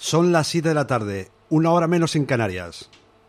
Son las 7 de la tarde, una hora menos en Canarias.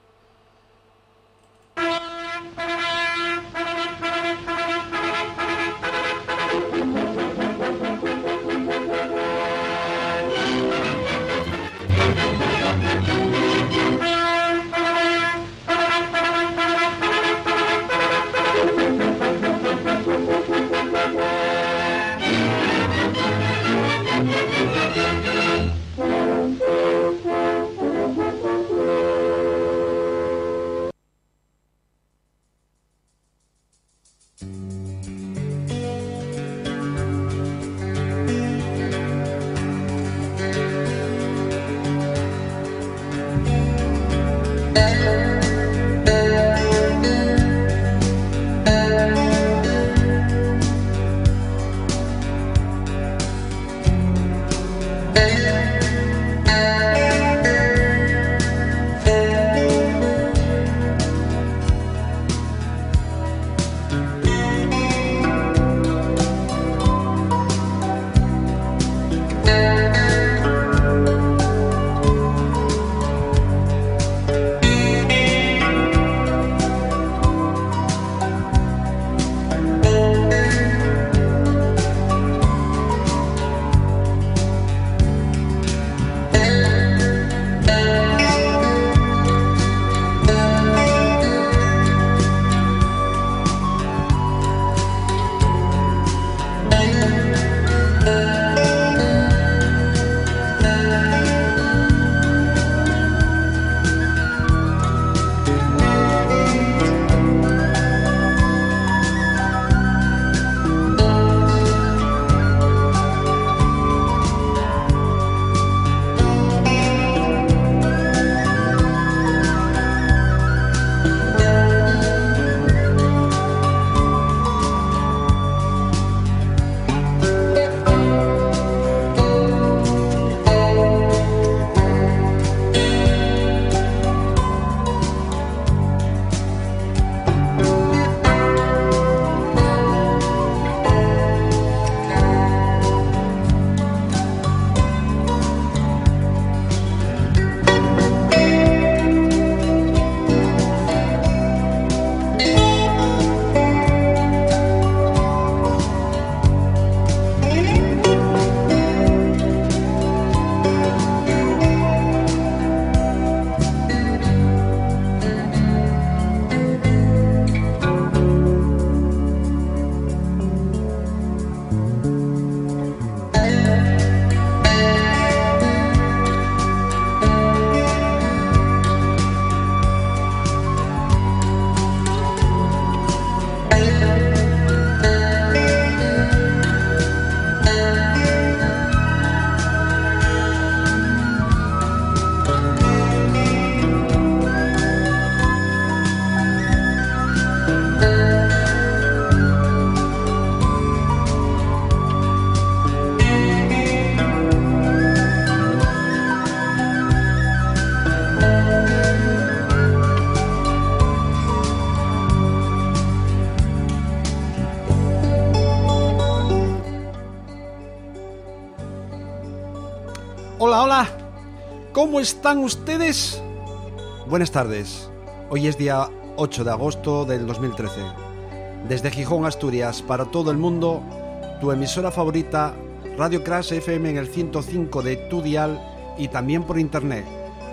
Hola, ¿cómo están ustedes? Buenas tardes, hoy es día 8 de agosto del 2013. Desde Gijón, Asturias, para todo el mundo, tu emisora favorita, Radio Crash FM en el 105 de tu dial y también por internet,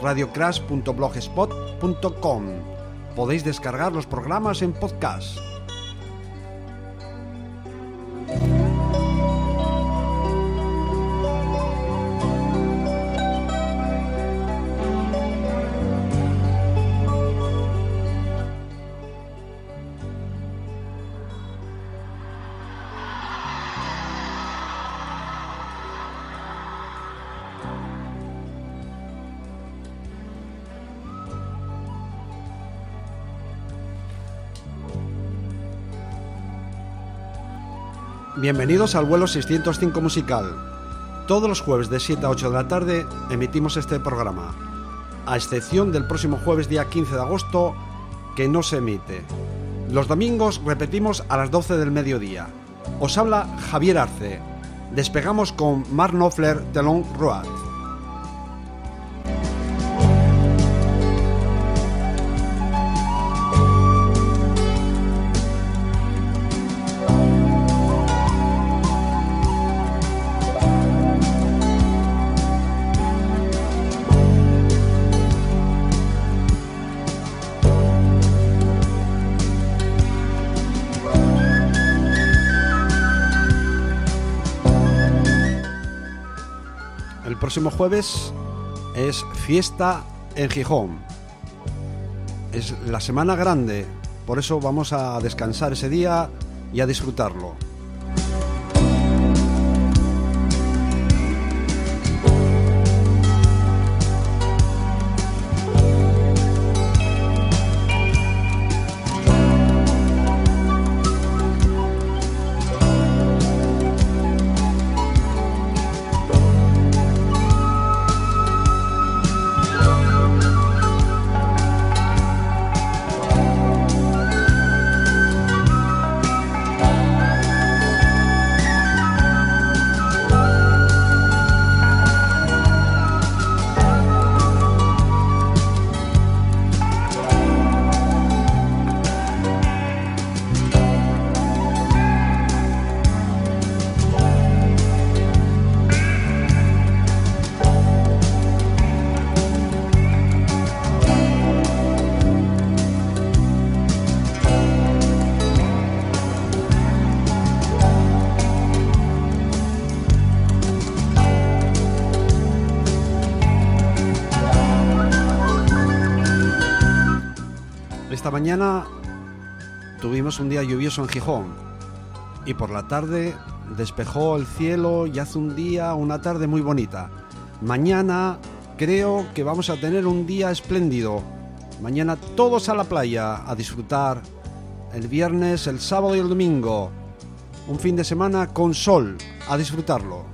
radiocrash.blogspot.com. Podéis descargar los programas en podcast. Bienvenidos al vuelo 605 musical. Todos los jueves de 7 a 8 de la tarde emitimos este programa, a excepción del próximo jueves día 15 de agosto, que no se emite. Los domingos repetimos a las 12 del mediodía. Os habla Javier Arce. Despegamos con Mark Knopfler de Long Road. próximo jueves es fiesta en Gijón. Es la semana grande, por eso vamos a descansar ese día y a disfrutarlo. Esta mañana tuvimos un día lluvioso en Gijón y por la tarde despejó el cielo y hace una tarde muy bonita. Mañana creo que vamos a tener un día espléndido. Mañana todos a la playa a disfrutar. El viernes, el sábado y el domingo. Un fin de semana con sol, a disfrutarlo.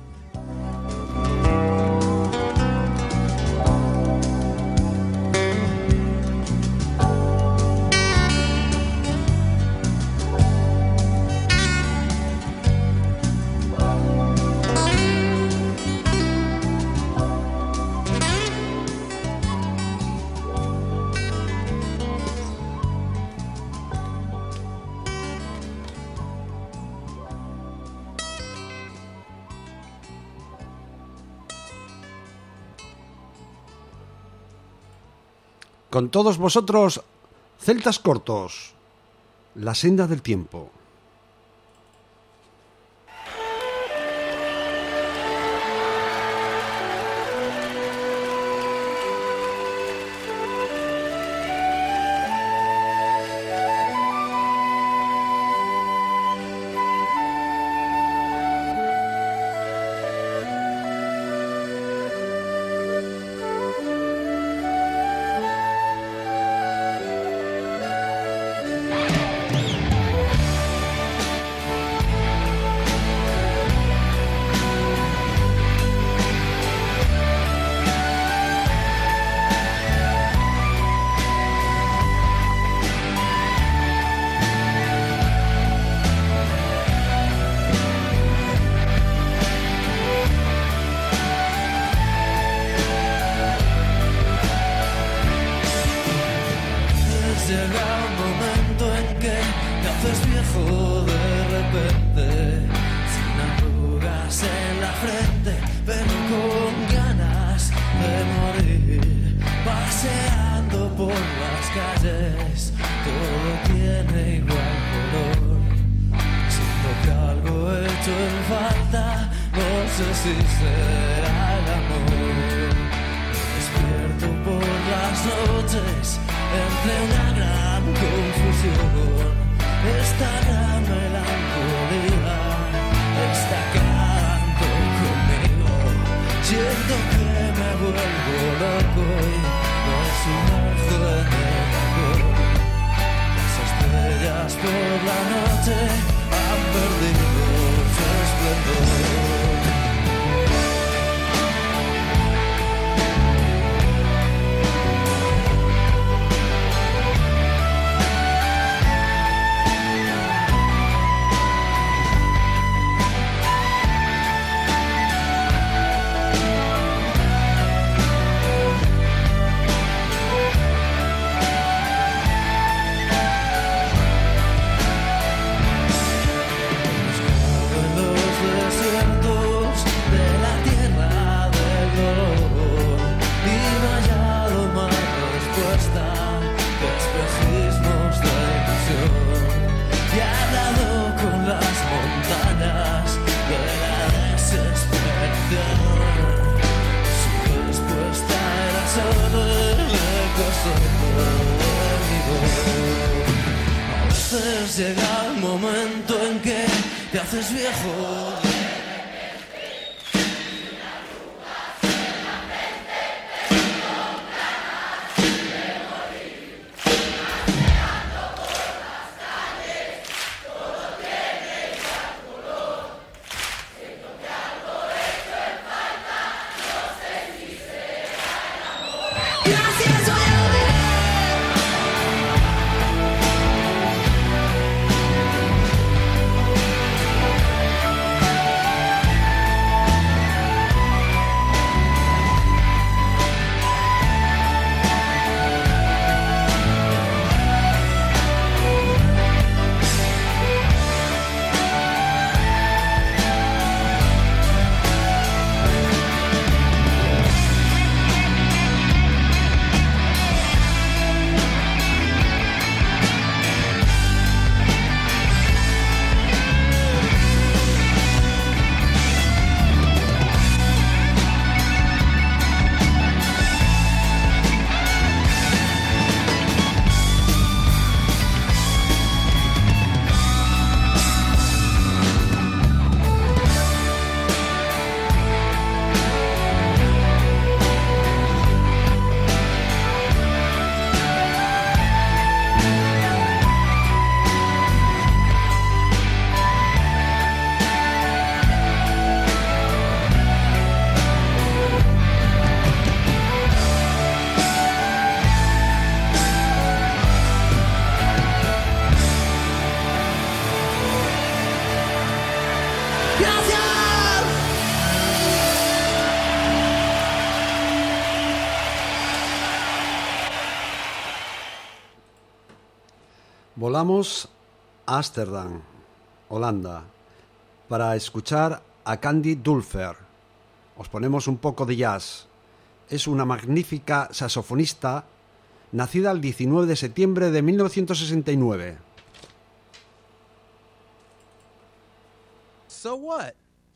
Con todos vosotros, Celtas Cortos, la senda del tiempo. A veces llega el momento en que te haces viejo. Volamos a Ámsterdam, Holanda, para escuchar a Candy Dulfer. Os ponemos un poco de jazz. Es una magnífica saxofonista nacida el 19 de septiembre de 1969. So what?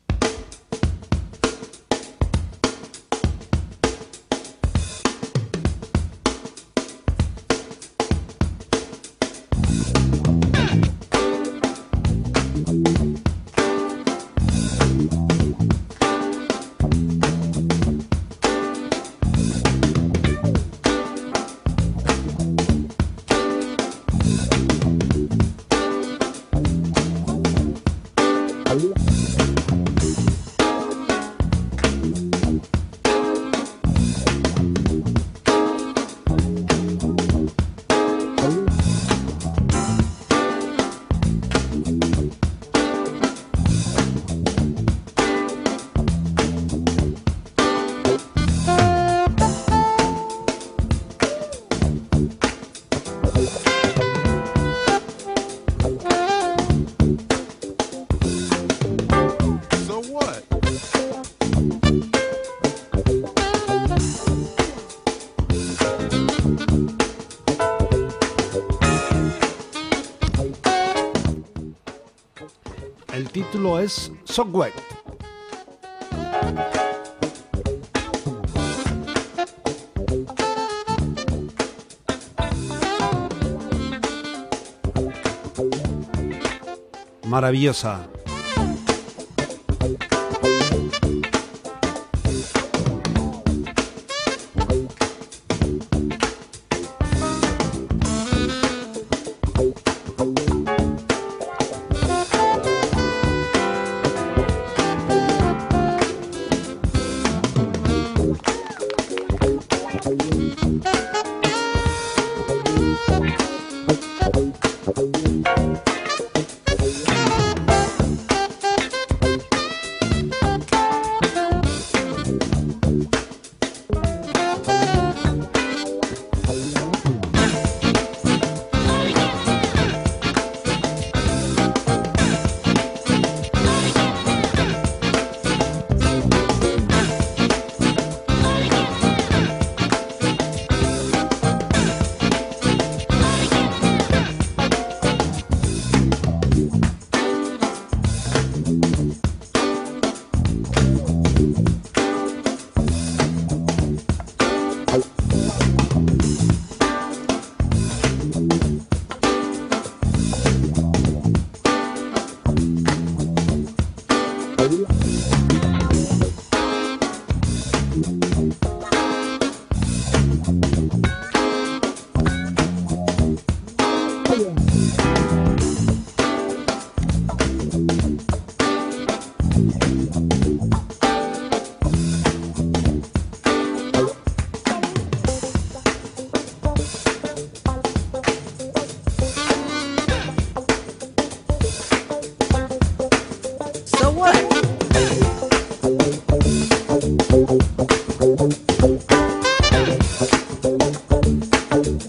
El título es So Wet. Maravillosa.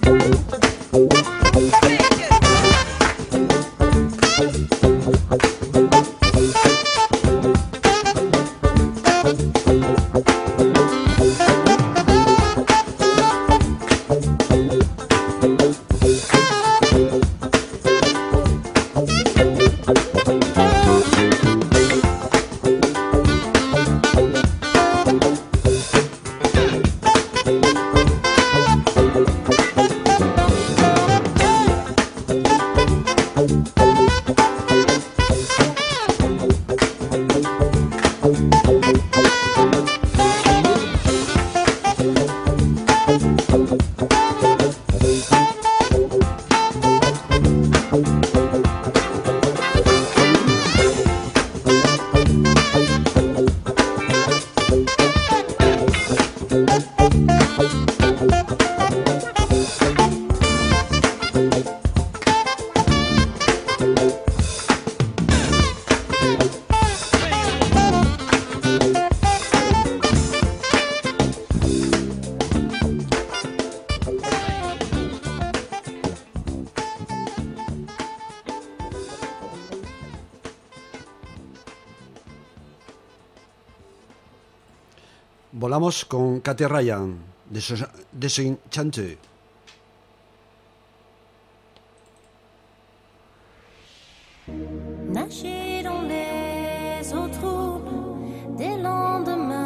Volamos con Katia Ryan, Desenchanté. Nager dans les eaux troubles des lendemains,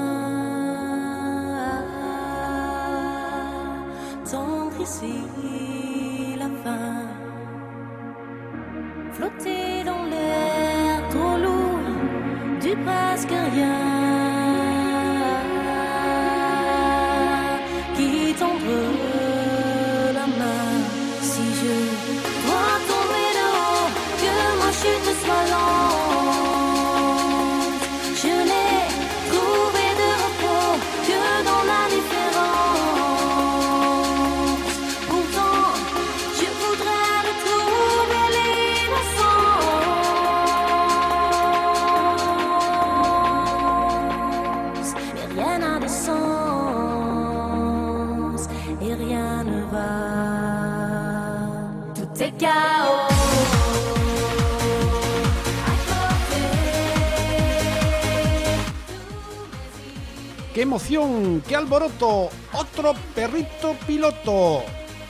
tendre ici la fin, flotter dans l'air trop lourd du presque rien. La main, si je dois tomber de haut, que ma chute soit lente. Je n'ai trouvé de repos que dans l'indifférence. Pourtant, je voudrais retrouver l'innocence. Mais rien n'a de sens. Et rien ne va, tout est chaos. ¡Qué emoción! ¡Qué alboroto! ¡Otro perrito piloto!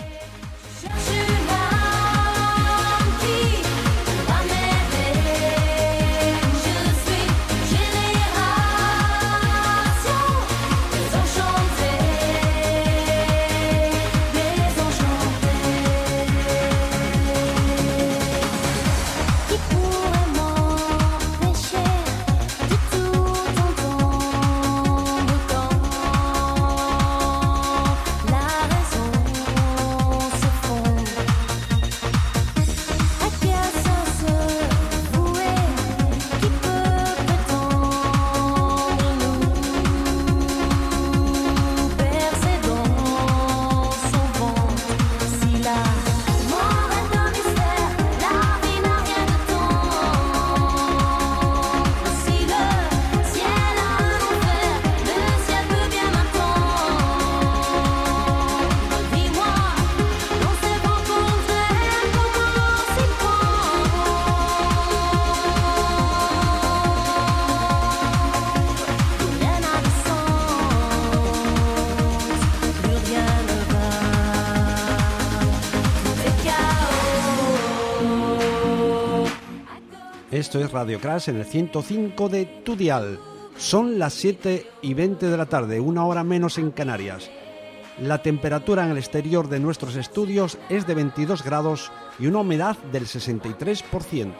Esto es Radio Crash en el 105 de tu dial. Son las 7:20 de la tarde, una hora menos en Canarias. La temperatura en el exterior de nuestros estudios es de 22 grados y una humedad del 63%.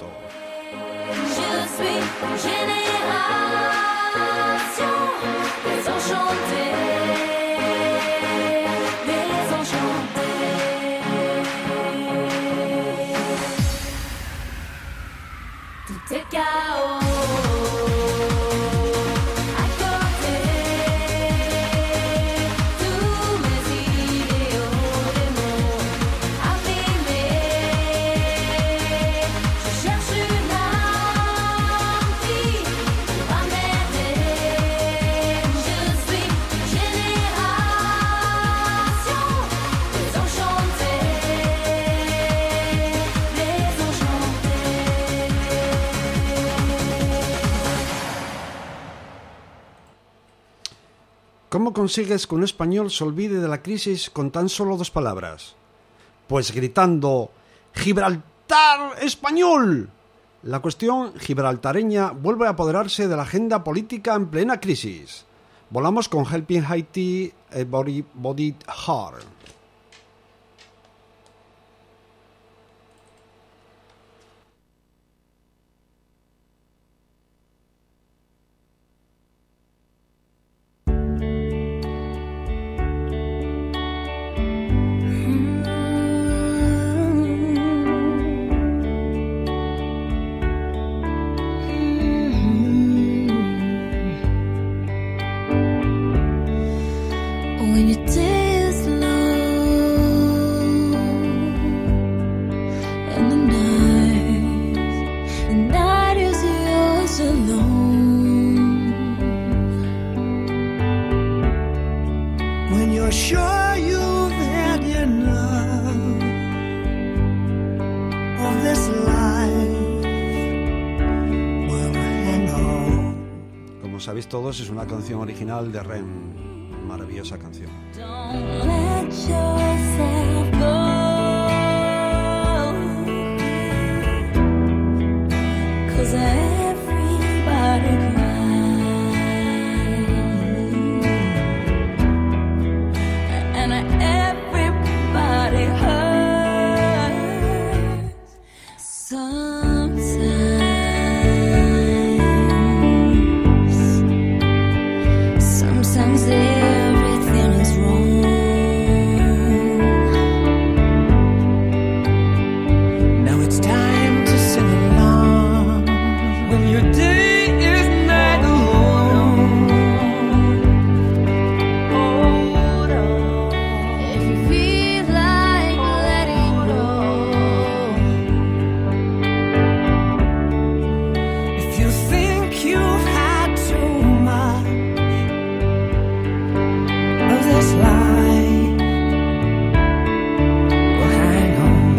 Cherche une âme qui ¿Cómo consigues que un español se olvide de la crisis con tan solo 2 palabras? Pues gritando ¡Gibraltar español! La cuestión gibraltareña vuelve a apoderarse de la agenda política en plena crisis. Volamos con Helping Haiti, Everybody Hard. When your day is long and the night is yours alone. When you're sure you've had enough of this life, well, hang on. Como sabéis todos, es una canción original de Rem. Maravillosa canción. Don't let yourself go, 'cause everybody cries and everybody hurts sometimes. Sometimes everything is wrong. Now it's time to sing along when your day is not alone. Hold on. If you feel like letting go, If you think you've had too much of this life, well, hang on.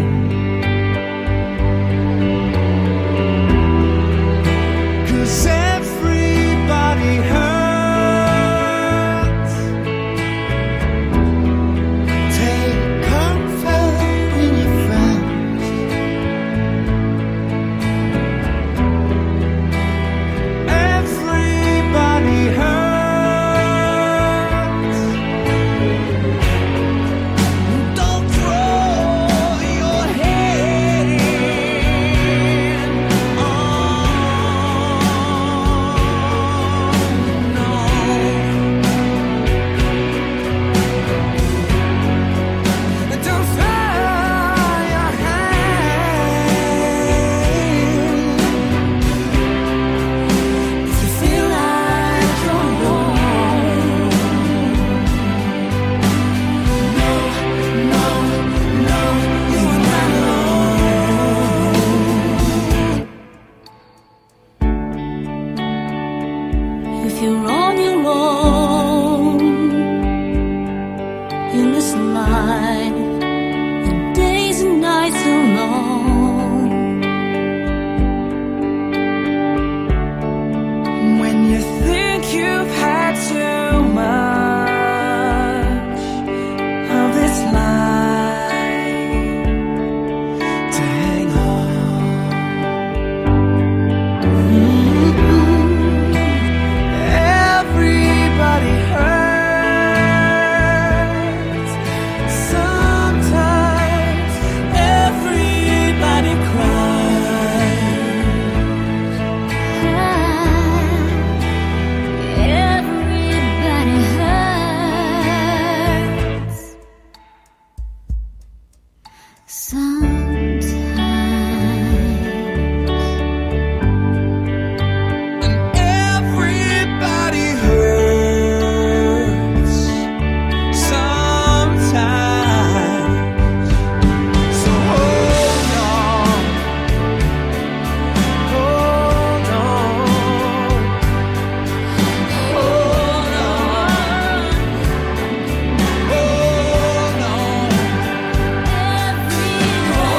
'Cause everybody hurts. Take comfort in your friends. Everybody hurts. Don't throw your head in. Oh, no. Don't throw your hand. If you feel like you're alone. No, you're not alone. if you're on your own in this life, the days and nights are long. When you think you've had too much of this life to hang on. Everybody hurts. Sometimes everybody cries. Everybody hurts sometimes. Everybody hurts sometimes. So hold on, hold on, hold on, hold on.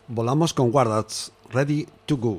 Volamos con Wardads, Ready to Go.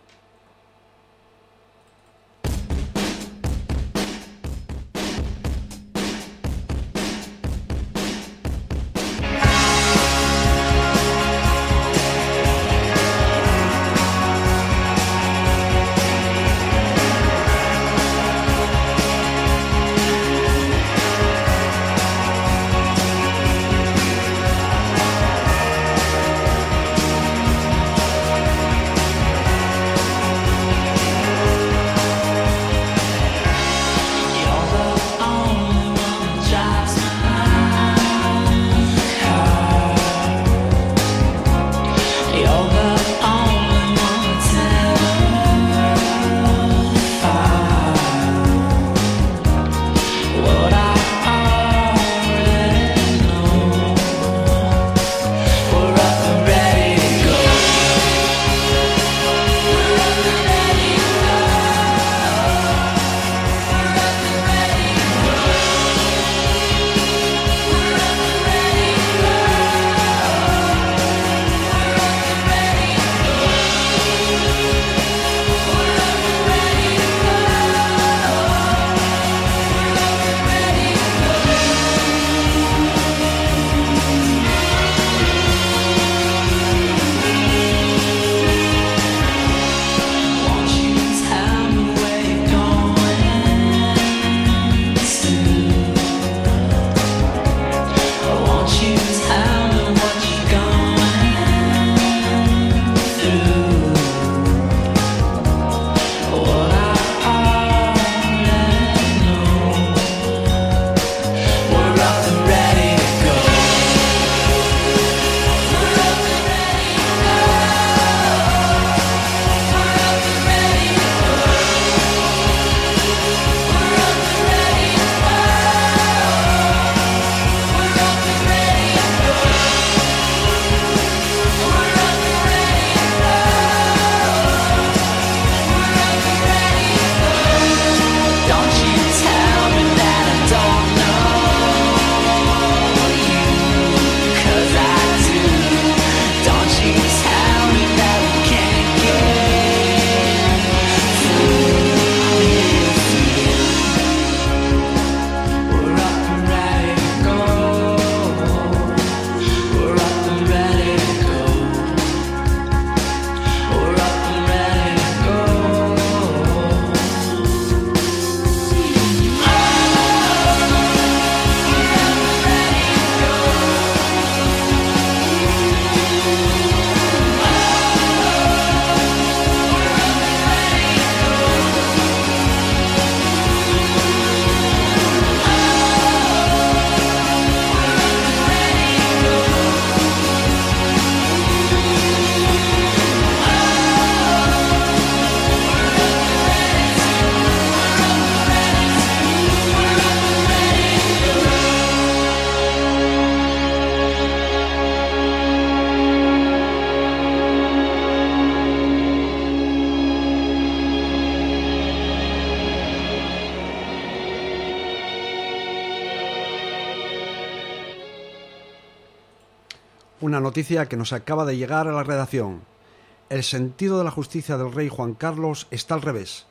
Una noticia que nos acaba de llegar a la redacción. El sentido de la justicia del rey Juan Carlos está al revés.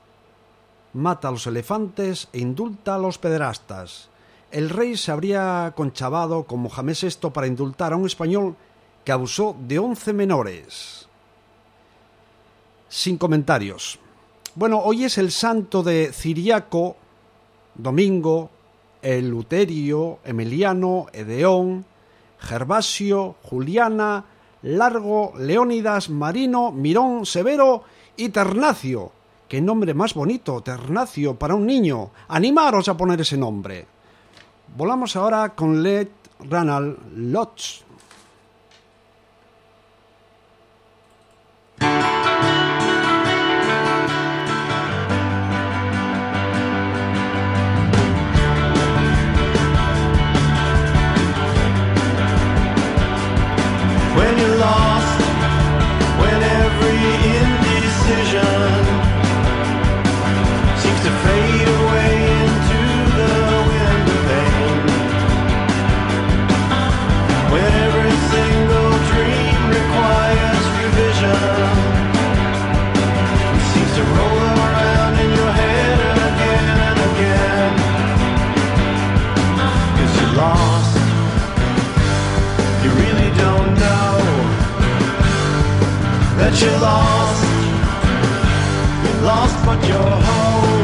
Mata a los elefantes e indulta a los pederastas. El rey se habría conchavado con Mohamed VI para indultar a un español que abusó de 11 menores. Sin comentarios. Bueno, hoy es el santo de Ciriaco, Domingo, Eleuterio, Emiliano, Edeón, Gervasio, Juliana, Largo, Leónidas, Marino, Mirón, Severo y Ternacio. ¡Qué nombre más bonito, Ternacio, para un niño! ¡Animaros a poner ese nombre! Volamos ahora con Let Ranald Lodge. When you're lost, when every indecision seems to fade away into the wind of pain, when that you're lost but you're whole.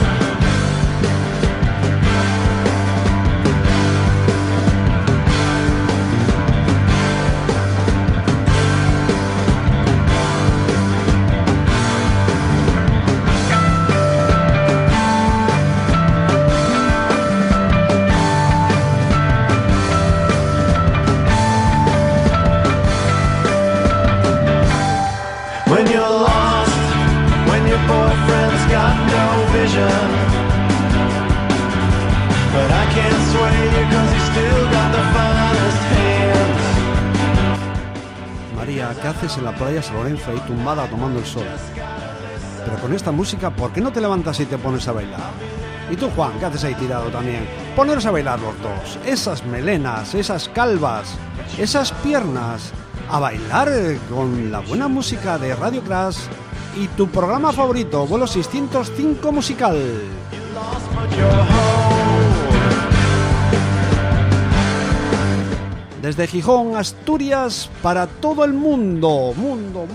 When you're lost, when your boyfriend's got no vision, but I can't sway you 'cause he's still got the finest hands. María, ¿qué haces en la playa San Lorenzo ahí tumbada tomando el sol? Pero con esta música, ¿por qué no te levantas y te pones a bailar? Y tú, Juan, ¿qué haces ahí tirado también? Poneros a bailar los dos. Esas melenas, esas calvas, esas piernas. A bailar con la buena música de Radio Crash y tu programa favorito, Vuelo 605 Musical. Lost but you're whole. Desde Gijón, Asturias, para todo el mundo. Mundo.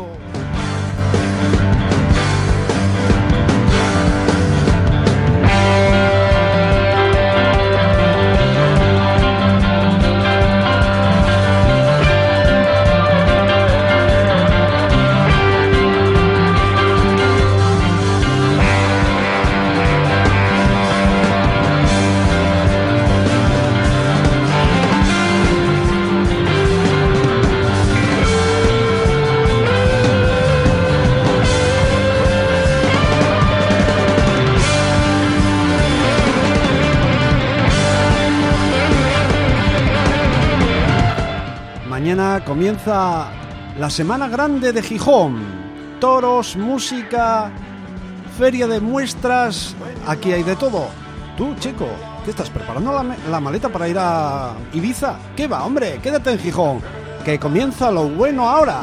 Mañana comienza la Semana Grande de Gijón. Toros, música, feria de muestras, aquí hay de todo. Tú, chico, ¿qué estás preparando la maleta para ir a Ibiza? ¿Qué va, hombre? Quédate en Gijón, que comienza lo bueno ahora.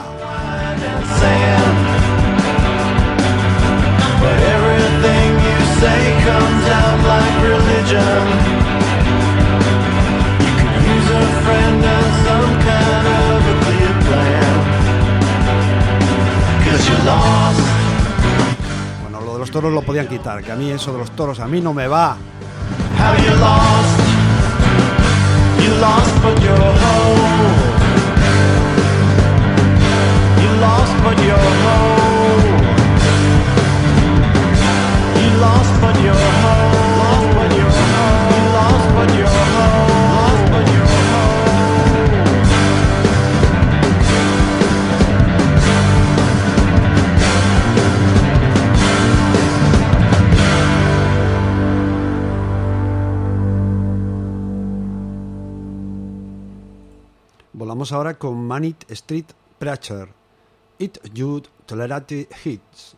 But everything you say comes out like religion. You could use a friend and some kind of a clear plan. 'Cause you're lost. Bueno, lo de los toros lo podían quitar, que a mí eso de los toros a mí no me va. How you lost? You lost but you're whole. You lost but you're whole. You lost but you're whole. Lost but you're whole. You lost but you're whole. Lost but you're Volamos ahora con Manic Street Preacher, It You Tolerate Hits.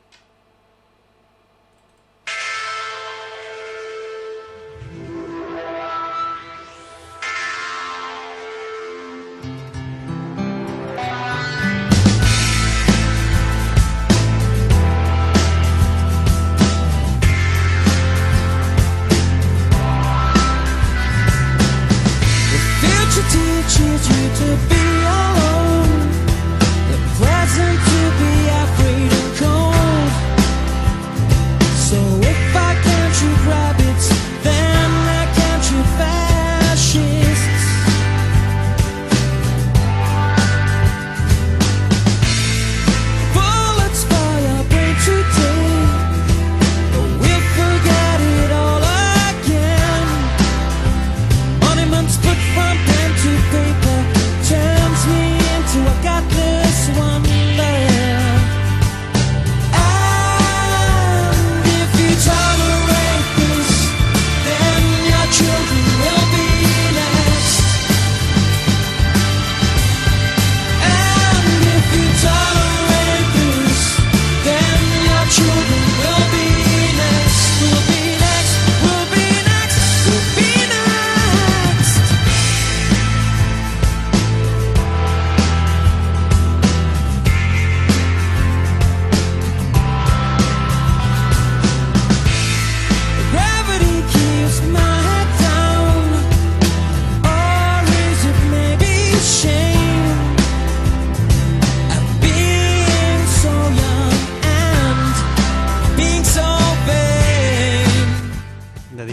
Teaches you to be alone, the present to be afraid and cold.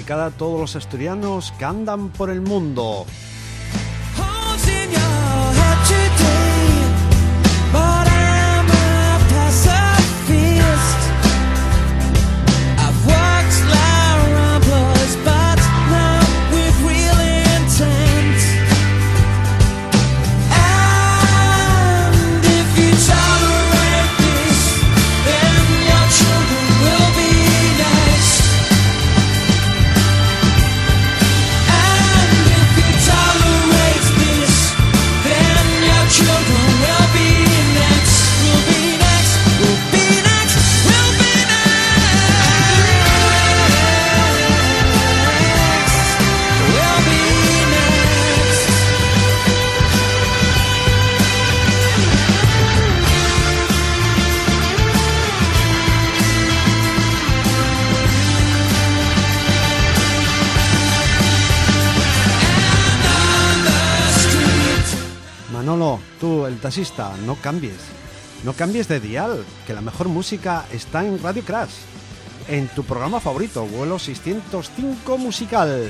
dedicada a todos los asturianos que andan por el mundo. Holes in your head today, but I'm a pacifist. I've worked like ramblers, but not with real intent. And if you tolerate this, then your children will be next. And if you tolerate this, then your children will be next. Will be next. Will be next. Will be next. Will be next. And on the street. Manolo, tú, el taxista, no cambies. No cambies de dial, que la mejor música está en Radio Crash. En tu programa favorito, vuelo 605 musical.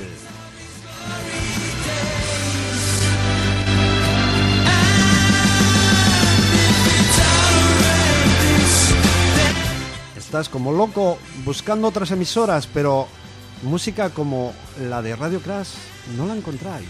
Estás como loco buscando otras emisoras, pero música como la de Radio Crash no la encontráis.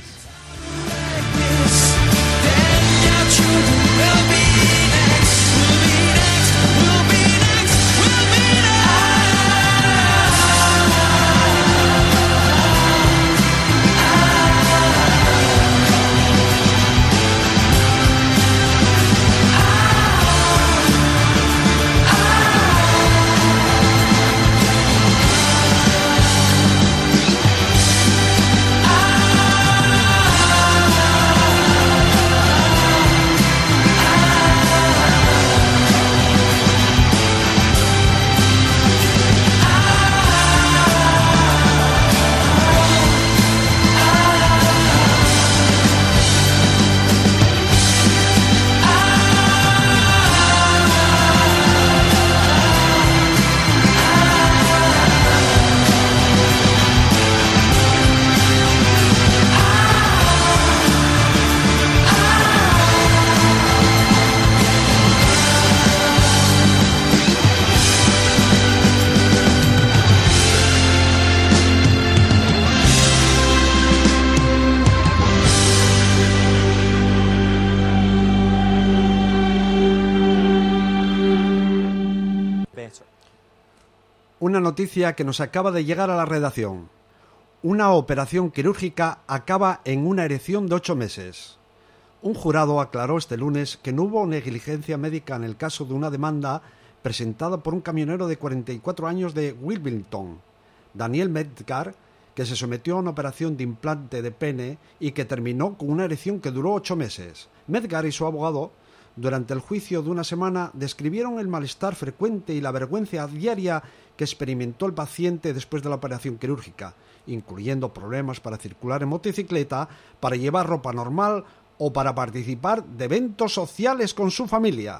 Una noticia que nos acaba de llegar a la redacción. Una operación quirúrgica acaba en una erección de 8 meses. Un jurado aclaró este lunes que no hubo negligencia médica en el caso de una demanda presentada por un camionero de 44 años de Wilmington, Daniel Medgar, que se sometió a una operación de implante de pene y que terminó con una erección que duró 8 meses. Medgar y su abogado, durante el juicio de una semana, describieron el malestar frecuente y la vergüenza diaria que experimentó el paciente después de la operación quirúrgica, incluyendo problemas para circular en motocicleta, para llevar ropa normal o para participar de eventos sociales con su familia.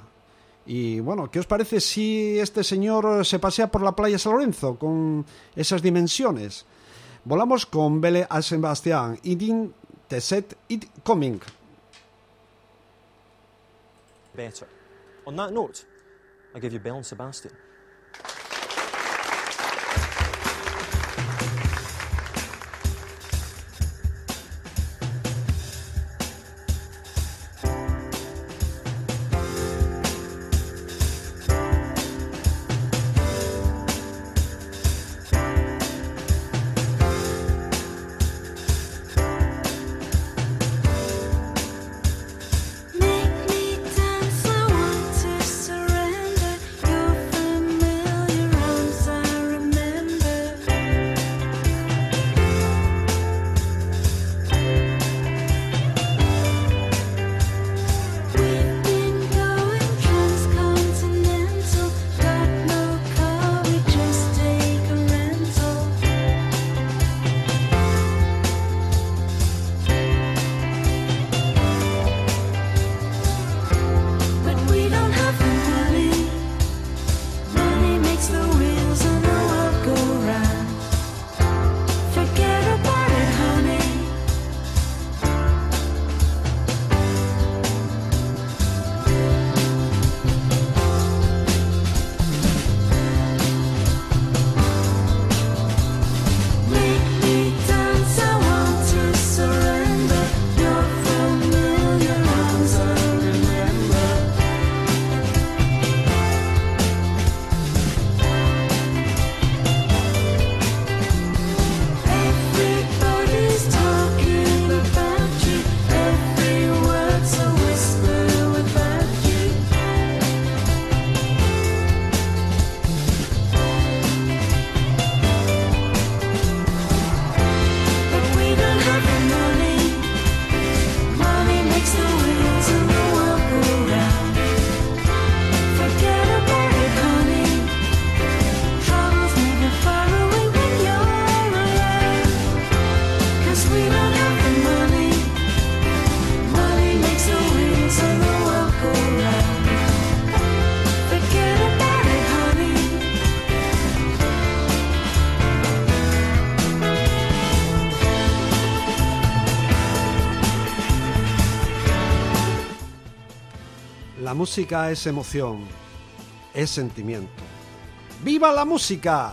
Y bueno, ¿qué os parece si este señor se pasea por la playa San Lorenzo con esas dimensiones? Volamos con Belle a Sebastián, Idin Teset It Coming. Better. On that note, I give you Belle and Sebastian. Make me dance, I want to surrender. You're La música es emoción, es sentimiento. ¡Viva la música!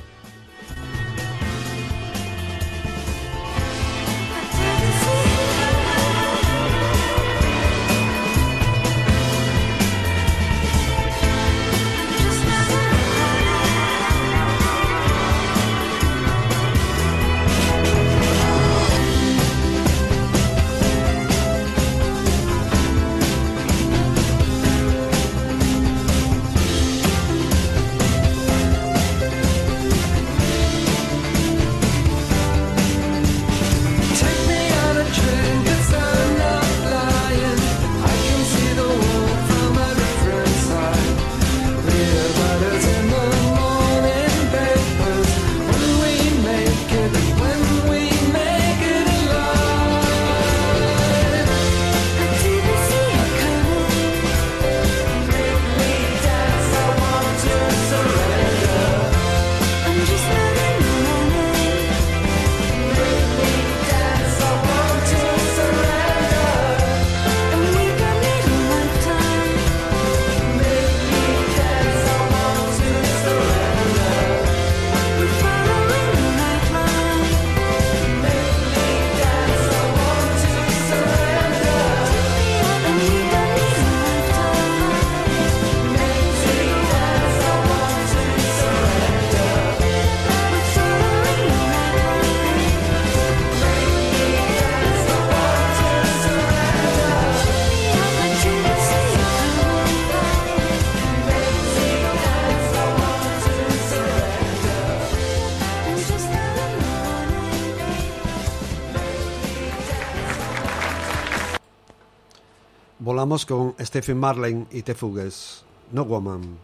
Volamos con Stephen Marley y The Fugees, No Woman.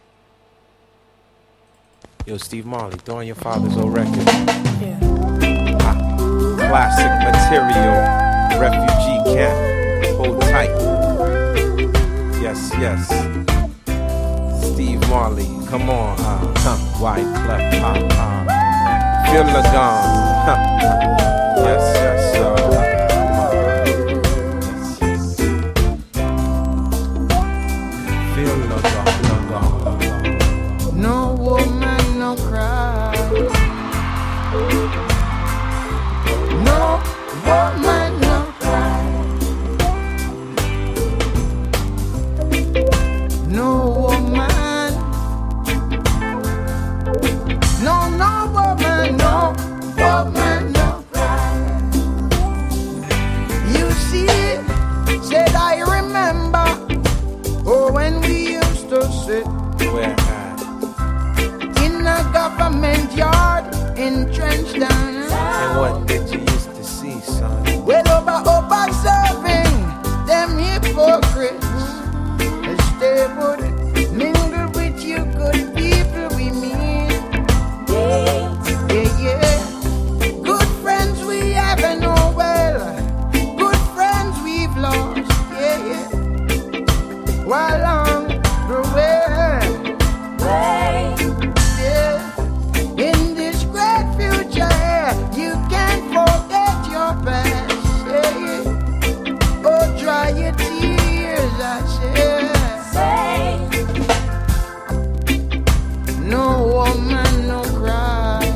Yo, Steve Marley, throw on your father's old record. Classic material, refugee camp, hold tight. Yes, yes. Steve Marley, come on, white clef, feel the gong, yes, yes, No woman, no cry. No woman, no cry. No woman. No, no woman, no woman, no cry. You see, said I remember, oh, when we used to sit where in a government yard in Trenchtown. And what did you used to see, son? Well, observing them hypocrites as they would mingle with you good people we meet. Yeah, yeah. Good friends we have and oh well. Good friends we've lost. Yeah, yeah. While on the way. In this great future, you can't forget your past. Oh, dry your tears, I say. No woman, no cry.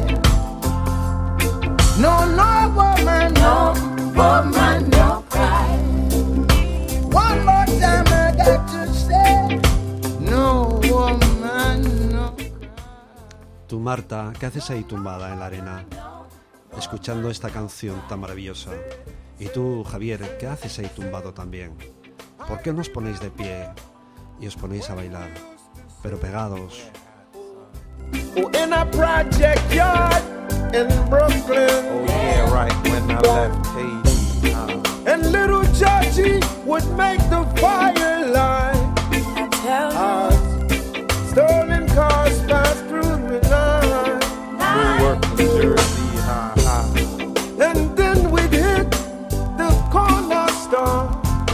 No, no woman, no woman, no cry. One more time I got to say, no woman, no cry. Tú, Marta, ¿qué haces ahí tumbada en la arena, escuchando esta canción tan maravillosa? Y tú, Javier, ¿qué haces ahí tumbado también? ¿Por qué no os ponéis de pie y os ponéis a bailar, pero pegados? In a project yard in Brooklyn. Oh yeah, right, when I left Haiti. And little Georgie would make the fire line. Stolen cars pass through the line. Newark, New Jersey, And then we'd hit the corner store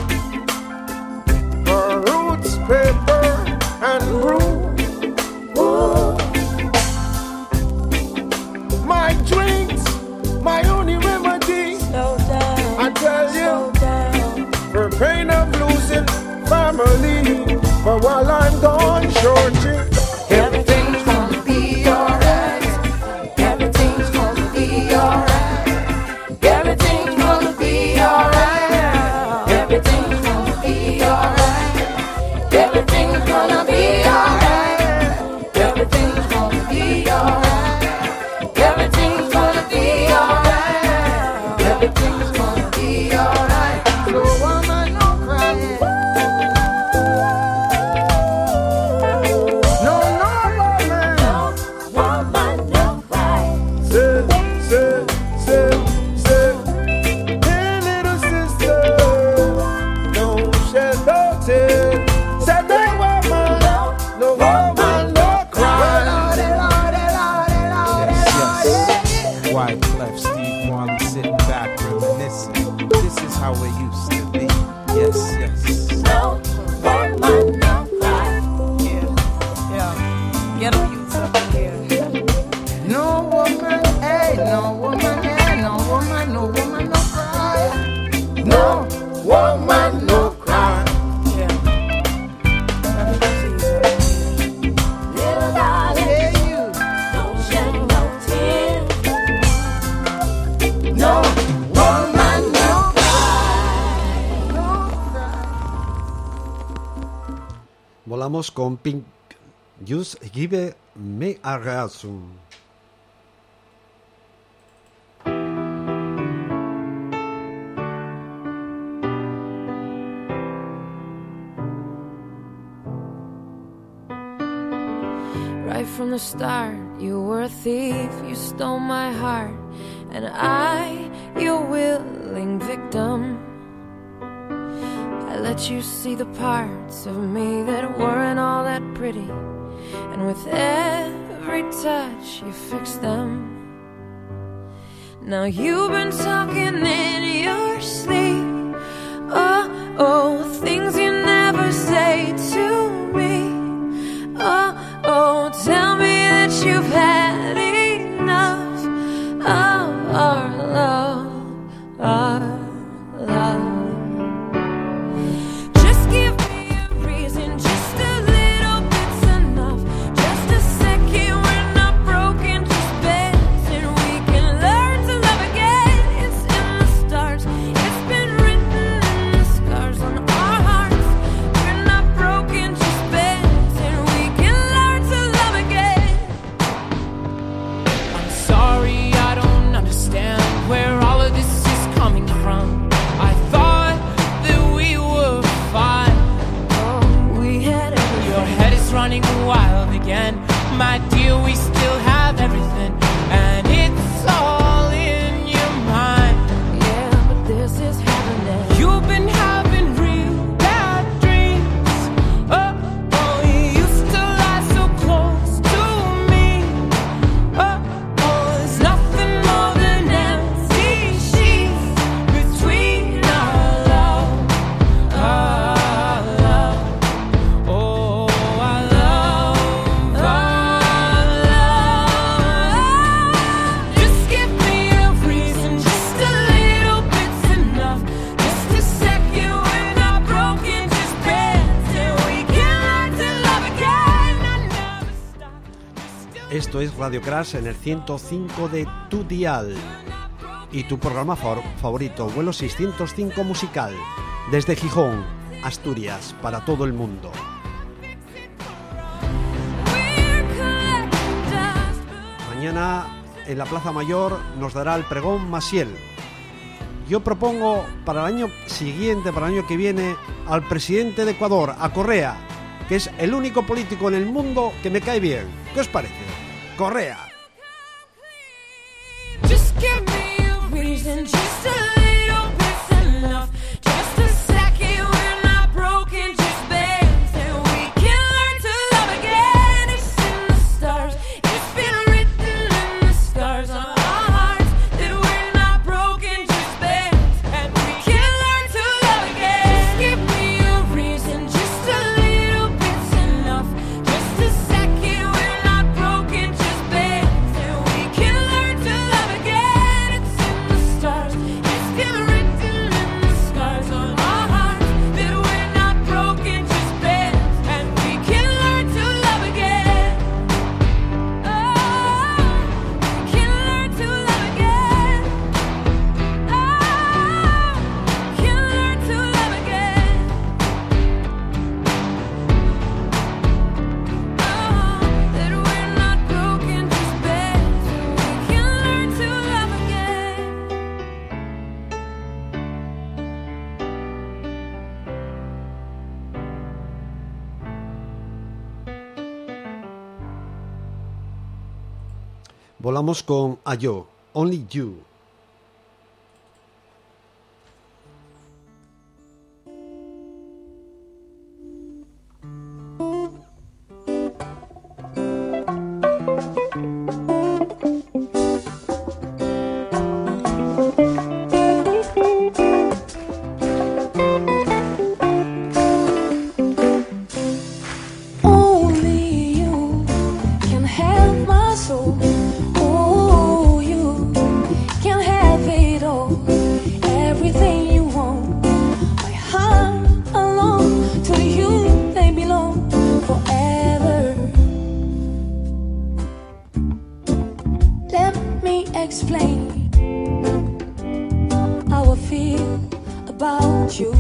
for roots, paper, and brew. My drinks, my only remedy. Slow down, I tell you, slow down. for pain of losing family. while I'm gone, shorty. Everything's gonna be alright. Everything's gonna be alright. Everything's gonna be alright. Everything's gonna be alright. Everything's gonna be alright. Everything's gonna be alright. Everything's gonna be alright. Everything's gonna be alright. So woman, no crying. No, no woman. Woman, no cry. Say, hey little sister, don't shed no tears. Say no woman, no woman, no cry. Yes. White Clef, Steve Marley sitting back reminiscing. This is how it used to be. Yes, yes. No woman, no cry. Get up, you up here. No woman, hey, no woman, hey, no woman, no woman, no cry. No woman, no cry. Little darling, Hey, you. don't shed no tears. No woman, no cry. No cry. Volamos con Pink. Just give me a reason. Right from the start, you were a thief, you stole my heart, and I, your willing victim. I let you see the parts of me that weren't all that pretty, and with every touch you fixed them. Now you've been talking in your sleep, oh, things you never say to me. Oh, tell me that you've had enough of our love, our love. Just give me a reason, just a little bit's enough. Just a second, we're not broken, just bends, and we can learn to love again. It's in the stars, it's been written in the scars on our hearts. We're not broken, just bends, and we can learn to love again. I'm sorry, I don't understand where all of this is coming from. I thought that we were fine. Oh, we had everything. Your head is running wild again. My dear, we still have everything, and it's all in your mind. Yeah, but this is happening. You've been having real bad dreams. Oh, you used to lie so close to me. Oh, there's nothing more than empty sheets between our love. Our love. Oh, our love. Our love. Just give me a reason, just a little bit's enough. Just a second, we're not broken, just bends, and we can learn to love again. I never stop. Esto es Radio Crash en el 105 de tu dial. Y tu programa favorito, vuelo 605 musical. Desde Gijón, Asturias, para todo el mundo. We're collecting dust, but Mañana en la Plaza Mayor nos dará el pregón Maciel. Yo propongo para el año siguiente, para el año que viene, al presidente de Ecuador, a Correa, que es el único político en el mundo que me cae bien. ¿Qué os parece? Correa. just give me a reason, just a little bit's enough. Just a second, we're not broken, just bends, and we can learn to love again. It's in the stars, it's been written in the scars on our hearts that we're not broken, just bends, and we can learn to love again. Just give me a reason, just a little bit's enough. Just a second, we're not broken, just bends, and we can learn to love again. It's in the stars, it's been written in the Volamos con Ayo, Only You. Only you can have my soul. Oh, you can have it all. Everything you want. My heart alone to you they belong forever. Let me explain how I feel about you.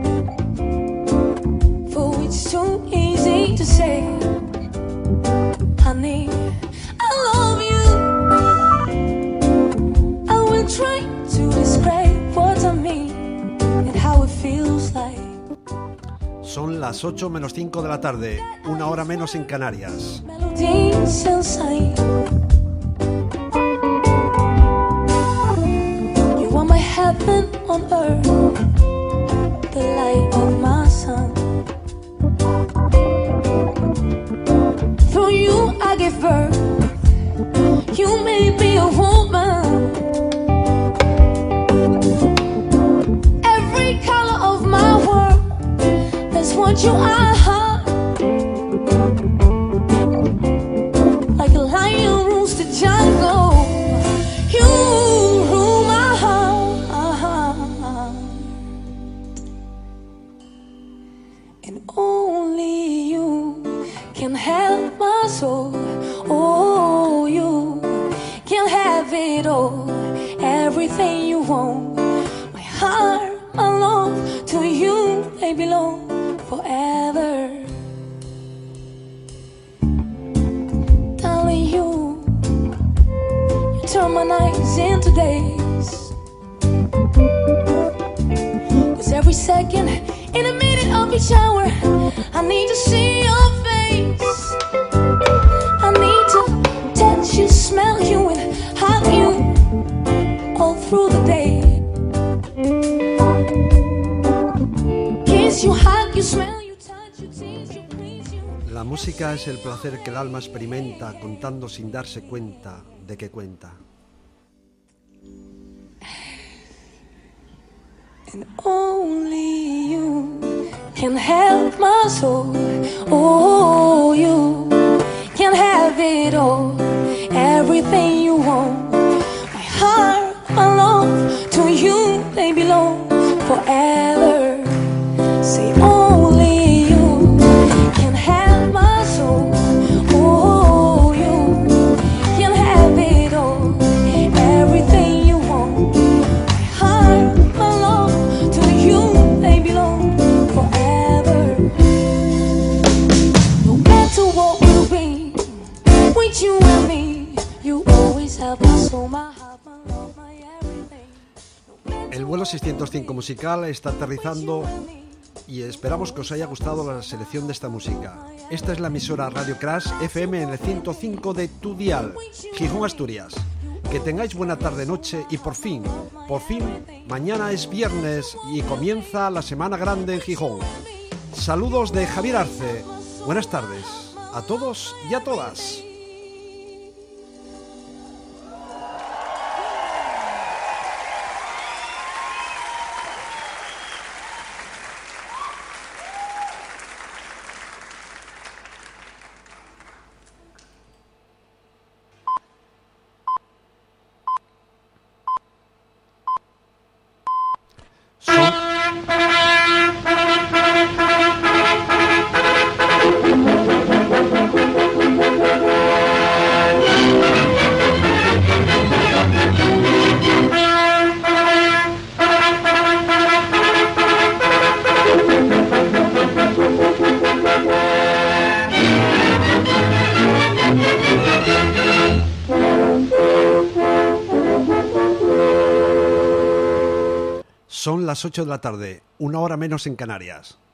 For it's too easy to say, honey, I love you. I will try to describe what I mean and how it feels like. Son las 8 menos 5 de la tarde, una hora menos en Canarias. Melodies inside. You are my heaven on earth, the light of my sun. Through you I give birth. You made me a woman. Every color of my world, that's what you are. Like a lion rules the jungle, you rule my heart. And only you can have my soul. Oh, you can have it all. Everything you want. My heart, my love, to you they belong forever. Darling, you turn my nights into days. 'Cause every second, in a minute of each hour, I need to see your face. I need to touch you, smell you, and hug you all through the day. Kiss you, hug you, smell you, touch you, tease you, please you. La música es el placer que el alma experimenta contando sin darse cuenta de que cuenta. And only you can have my soul. Oh, you can have it all. Everything you want. My heart, my love, to you they belong forever. Say only you can have my soul. Oh, you can have it all. Everything you want. My heart, my love, to you they belong forever. No matter what will be with you and me, you always have my soul, my heart, my love, my everything. El vuelo 605 musical está aterrizando y esperamos que os haya gustado la selección de esta música. Esta es la emisora Radio Crash FM en el 105 de tu dial, Gijón, Asturias. Que tengáis buena tarde-noche y por fin, mañana es viernes y comienza la Semana Grande en Gijón. Saludos de Javier Arce. Buenas tardes a todos y a todas. Son las 8 de la tarde, una hora menos en Canarias.